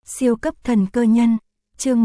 Siêu cấp thần cơ nhân, chương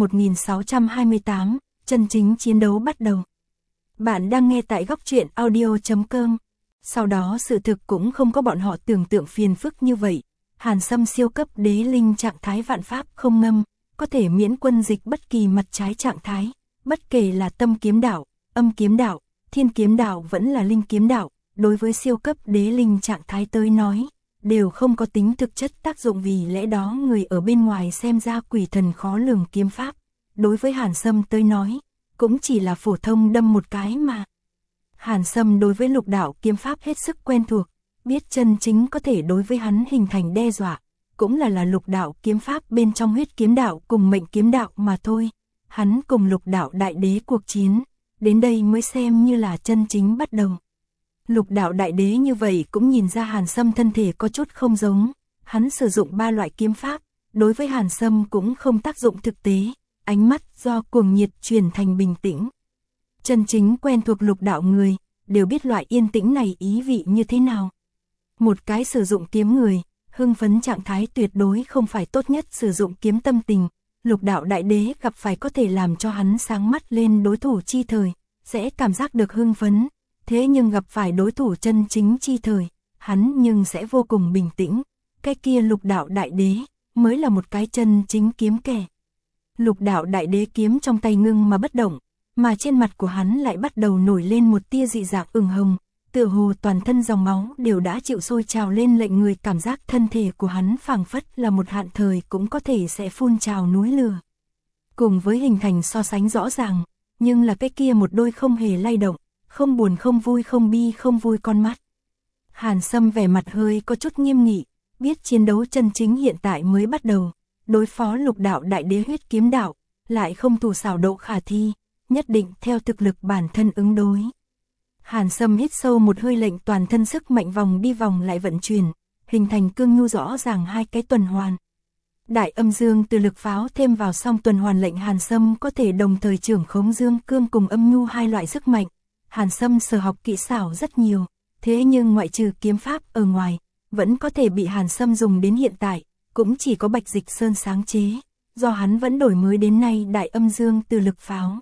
1628, chân chính chiến đấu bắt đầu. Bạn đang nghe tại góc truyện audio.com. Sau đó sự thực cũng không có bọn họ tưởng tượng phiền phức như vậy. Hàn Sâm siêu cấp đế linh trạng thái vạn pháp không ngâm, có thể miễn quân dịch bất kỳ mặt trái trạng thái, bất kể là tâm kiếm đạo, âm kiếm đạo, thiên kiếm đạo vẫn là linh kiếm đạo, đối với siêu cấp đế linh trạng thái tới nói, đều không có tính thực chất tác dụng, vì lẽ đó người ở bên ngoài xem ra quỷ thần khó lường kiếm pháp, đối với Hàn Sâm tới nói, cũng chỉ là phổ thông đâm một cái mà. Hàn Sâm đối với lục đạo kiếm pháp hết sức quen thuộc, biết chân chính có thể đối với hắn hình thành đe dọa, cũng là lục đạo kiếm pháp bên trong huyết kiếm đạo cùng mệnh kiếm đạo mà thôi. Hắn cùng lục đạo đại đế cuộc chiến, đến đây mới xem như là chân chính bắt đầu. Lục đạo đại đế như vậy cũng nhìn ra Hàn Sâm thân thể có chút không giống, hắn sử dụng 3 loại kiếm pháp, đối với Hàn Sâm cũng không tác dụng thực tế, ánh mắt do cuồng nhiệt chuyển thành bình tĩnh. Chân chính quen thuộc lục đạo người, đều biết loại yên tĩnh này ý vị như thế nào. Một cái sử dụng kiếm người, hưng phấn trạng thái tuyệt đối không phải tốt nhất sử dụng kiếm tâm tình, lục đạo đại đế gặp phải có thể làm cho hắn sáng mắt lên đối thủ chi thời, sẽ cảm giác được hưng phấn. Thế nhưng gặp phải đối thủ chân chính chi thời, hắn nhưng sẽ vô cùng bình tĩnh. Cái kia lục đạo đại đế, mới là một cái chân chính kiếm kẻ. Lục đạo đại đế kiếm trong tay ngưng mà bất động, mà trên mặt của hắn lại bắt đầu nổi lên một tia dị dạng ửng hồng, tựa hồ toàn thân dòng máu đều đã chịu sôi trào lên, lệnh người cảm giác thân thể của hắn phảng phất là một hạn thời cũng có thể sẽ phun trào núi lửa. Cùng với hình thành so sánh rõ ràng, nhưng là cái kia một đôi không hề lay động, không buồn không vui không bi không vui con mắt. Hàn Sâm vẻ mặt hơi có chút nghiêm nghị, biết chiến đấu chân chính hiện tại mới bắt đầu, đối phó lục đạo đại đế huyết kiếm đạo, lại không thủ xảo độ khả thi, nhất định theo thực lực bản thân ứng đối. Hàn Sâm hít sâu một hơi, lệnh toàn thân sức mạnh vòng đi vòng lại vận chuyển, hình thành cương nhu rõ ràng hai cái tuần hoàn. Đại âm dương từ lực pháo thêm vào song tuần hoàn, lệnh Hàn Sâm có thể đồng thời trưởng khống dương cương cùng âm nhu hai loại sức mạnh. Hàn Sâm sở học kỹ xảo rất nhiều, thế nhưng ngoại trừ kiếm pháp ở ngoài, vẫn có thể bị Hàn Sâm dùng đến hiện tại, cũng chỉ có Bạch Dịch Sơn sáng chế, do hắn vẫn đổi mới đến nay đại âm dương từ lực pháo.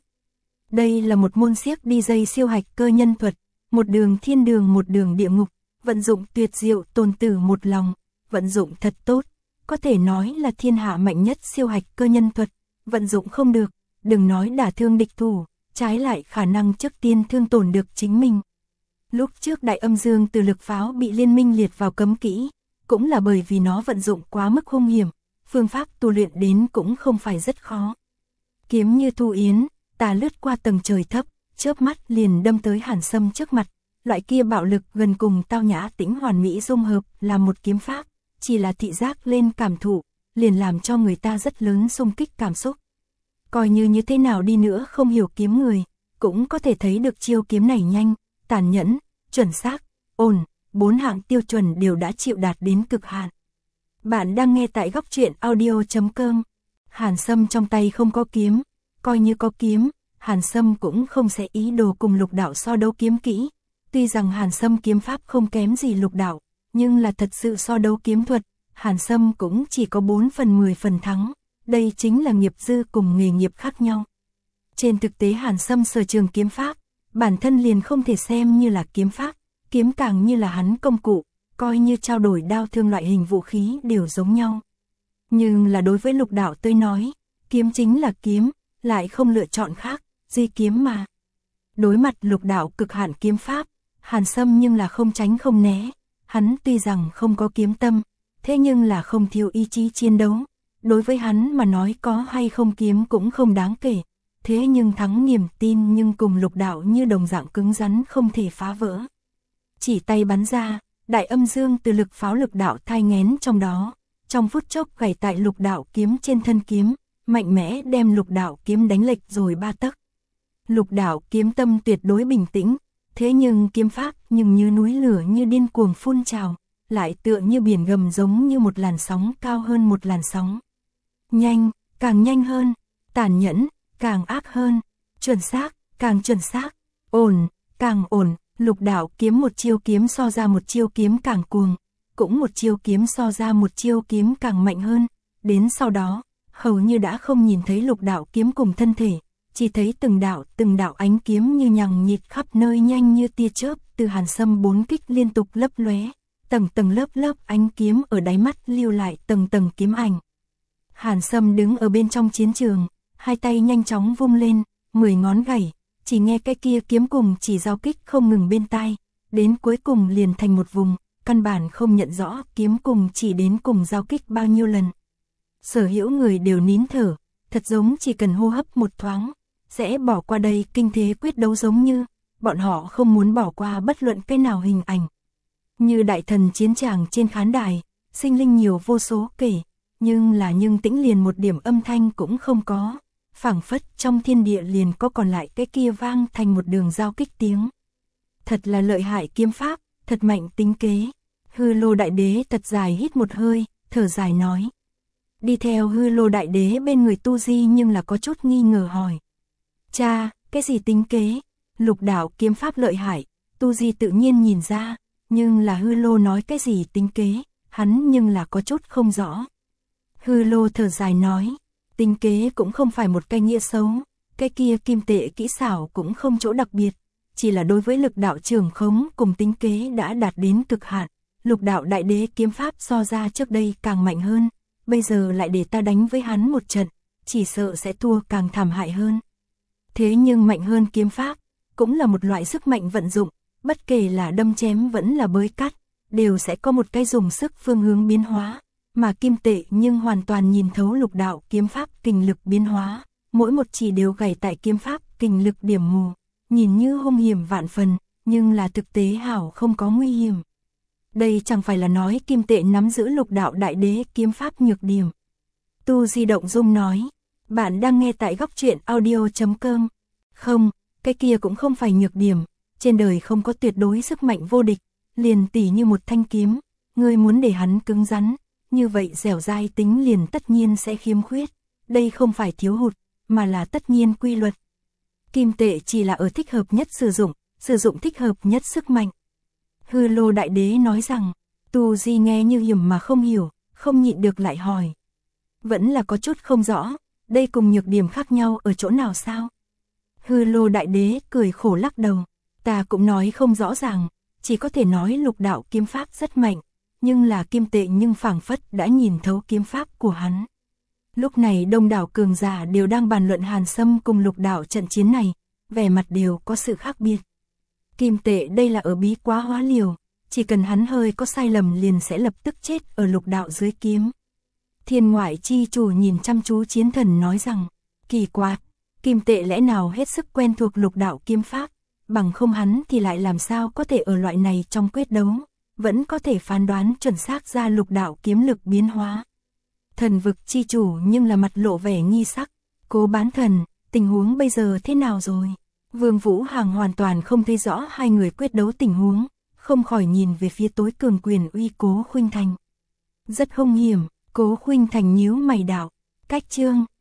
Đây là một môn siếc DJ siêu hạch cơ nhân thuật, một đường thiên đường một đường địa ngục, vận dụng tuyệt diệu tôn tử một lòng, vận dụng thật tốt, có thể nói là thiên hạ mạnh nhất siêu hạch cơ nhân thuật, vận dụng không được, đừng nói đả thương địch thủ, trái lại khả năng trước tiên thương tổn được chính mình. Lúc trước đại âm dương từ lực pháo bị liên minh liệt vào cấm kỹ, cũng là bởi vì nó vận dụng quá mức hung hiểm, phương pháp tu luyện đến cũng không phải rất khó. Kiếm như thu yến, ta lướt qua tầng trời thấp, chớp mắt liền đâm tới Hàn Sâm trước mặt, loại kia bạo lực gần cùng tao nhã tĩnh hoàn mỹ dung hợp là một kiếm pháp, chỉ là thị giác lên cảm thụ, liền làm cho người ta rất lớn xung kích cảm xúc. Coi như thế nào đi nữa không hiểu kiếm người, cũng có thể thấy được chiêu kiếm này nhanh, tàn nhẫn, chuẩn xác, ổn, 4 hạng tiêu chuẩn đều đã chịu đạt đến cực hạn. Bạn đang nghe tại góc truyện audio.com. Hàn Sâm trong tay không có kiếm, coi như có kiếm, Hàn Sâm cũng không sẽ ý đồ cùng lục đạo so đấu kiếm kỹ. Tuy rằng Hàn Sâm kiếm pháp không kém gì lục đạo, nhưng là thật sự so đấu kiếm thuật, Hàn Sâm cũng chỉ có 4 phần 10 phần thắng. Đây chính là nghiệp dư cùng nghề nghiệp khác nhau. Trên thực tế Hàn Sâm sở trường kiếm pháp, bản thân liền không thể xem như là kiếm pháp, kiếm càng như là hắn công cụ, coi như trao đổi đao thương loại hình vũ khí đều giống nhau. Nhưng là đối với lục đạo tôi nói, kiếm chính là kiếm, lại không lựa chọn khác, duy kiếm mà. Đối mặt lục đạo cực hạn kiếm pháp, Hàn Sâm nhưng là không tránh không né, hắn tuy rằng không có kiếm tâm, thế nhưng là không thiếu ý chí chiến đấu. Đối với hắn mà nói có hay không kiếm cũng không đáng kể, thế nhưng thắng niềm tin nhưng cùng lục đạo như đồng dạng cứng rắn không thể phá vỡ. Chỉ tay bắn ra, đại âm dương từ lực pháo lực đạo thai nghén trong đó, trong phút chốc gảy tại lục đạo kiếm trên thân kiếm, mạnh mẽ đem lục đạo kiếm đánh lệch rồi 3 tấc. Lục đạo kiếm tâm tuyệt đối bình tĩnh, thế nhưng kiếm pháp nhưng như núi lửa như điên cuồng phun trào, lại tựa như biển gầm giống như một làn sóng cao hơn một làn sóng. Nhanh, càng nhanh hơn, tàn nhẫn, càng ác hơn, chuẩn xác, càng chuẩn xác, ổn, càng ổn, lục đạo kiếm một chiêu kiếm so ra một chiêu kiếm càng cuồng, cũng một chiêu kiếm so ra một chiêu kiếm càng mạnh hơn, đến sau đó, hầu như đã không nhìn thấy lục đạo kiếm cùng thân thể, chỉ thấy từng đạo ánh kiếm như nhằng nhịt khắp nơi nhanh như tia chớp, từ Hàn Sâm 4 kích liên tục lấp lóe, tầng tầng lớp ánh kiếm ở đáy mắt lưu lại tầng tầng kiếm ảnh. Hàn Sâm đứng ở bên trong chiến trường, hai tay nhanh chóng vung lên, 10 ngón gảy, chỉ nghe cái kia kiếm cùng chỉ giao kích không ngừng bên tai, đến cuối cùng liền thành một vùng, căn bản không nhận rõ kiếm cùng chỉ đến cùng giao kích bao nhiêu lần. Sở hữu người đều nín thở, thật giống chỉ cần hô hấp một thoáng, sẽ bỏ qua đây kinh thế quyết đấu, giống như bọn họ không muốn bỏ qua bất luận cái nào hình ảnh. Như đại thần chiến tràng trên khán đài, sinh linh nhiều vô số kể, nhưng tĩnh liền một điểm âm thanh cũng không có, phảng phất trong thiên địa liền có còn lại cái kia vang thành một đường giao kích tiếng. Thật là lợi hại kiếm pháp, thật mạnh tính kế. Hư Lô Đại Đế thật dài hít một hơi, thở dài nói. Đi theo Hư Lô Đại Đế bên người Tu Di nhưng là có chút nghi ngờ hỏi. Cha, cái gì tính kế? Lục đạo kiếm pháp lợi hại, Tu Di tự nhiên nhìn ra, nhưng là Hư Lô nói cái gì tính kế, hắn nhưng là có chút không rõ. Hư Lô thở dài nói, tính kế cũng không phải một cái nghĩa xấu, cái kia kim tệ kỹ xảo cũng không chỗ đặc biệt, chỉ là đối với lực đạo trường khống cùng tính kế đã đạt đến cực hạn. Lục đạo đại đế kiếm pháp so ra trước đây càng mạnh hơn, bây giờ lại để ta đánh với hắn một trận, chỉ sợ sẽ thua càng thảm hại hơn. Thế nhưng mạnh hơn kiếm pháp, cũng là một loại sức mạnh vận dụng, bất kể là đâm chém vẫn là bới cắt, đều sẽ có một cái dùng sức phương hướng biến hóa, mà kim tệ nhưng hoàn toàn nhìn thấu lục đạo kiếm pháp kình lực biến hóa, mỗi một chỉ đều gảy tại kiếm pháp kình lực điểm mù, nhìn như hung hiểm vạn phần, nhưng là thực tế hảo không có nguy hiểm. Đây chẳng phải là nói kim tệ nắm giữ lục đạo đại đế kiếm pháp nhược điểm. Tu Di động dung nói, bạn đang nghe tại góc truyện audio.com. Không, cái kia cũng không phải nhược điểm, trên đời không có tuyệt đối sức mạnh vô địch, liền tỉ như một thanh kiếm, ngươi muốn để hắn cứng rắn, như vậy dẻo dai tính liền tất nhiên sẽ khiếm khuyết, đây không phải thiếu hụt, mà là tất nhiên quy luật. Kim tệ chỉ là ở thích hợp nhất sử dụng thích hợp nhất sức mạnh. Hư Lô Đại Đế nói rằng, Tu Di nghe như hiểm mà không hiểu, không nhịn được lại hỏi. Vẫn là có chút không rõ, đây cùng nhược điểm khác nhau ở chỗ nào sao? Hư Lô Đại Đế cười khổ lắc đầu, ta cũng nói không rõ ràng, chỉ có thể nói lục đạo kiếm pháp rất mạnh, nhưng là kim tệ nhưng phảng phất đã nhìn thấu kiếm pháp của hắn. Lúc này đông đảo cường giả đều đang bàn luận Hàn Sâm cùng lục đạo trận chiến này, vẻ mặt đều có sự khác biệt. Kim tệ đây là ở bí quá hóa liều, chỉ cần hắn hơi có sai lầm liền sẽ lập tức chết ở lục đạo dưới kiếm. Thiên Ngoại chi chủ nhìn chăm chú chiến thần nói rằng, kỳ quái, kim tệ lẽ nào hết sức quen thuộc lục đạo kiếm pháp, bằng không hắn thì lại làm sao có thể ở loại này trong quyết đấu, vẫn có thể phán đoán chuẩn xác ra lục đạo kiếm lực biến hóa. Thần vực chi chủ nhưng là mặt lộ vẻ nghi sắc, Cố Bán Thần, tình huống bây giờ thế nào rồi? Vương Vũ Hàng hoàn toàn không thấy rõ hai người quyết đấu tình huống, không khỏi nhìn về phía tối cường quyền uy Cố Khuynh Thành. Rất hung hiểm, Cố Khuynh Thành nhíu mày đạo, cách chương,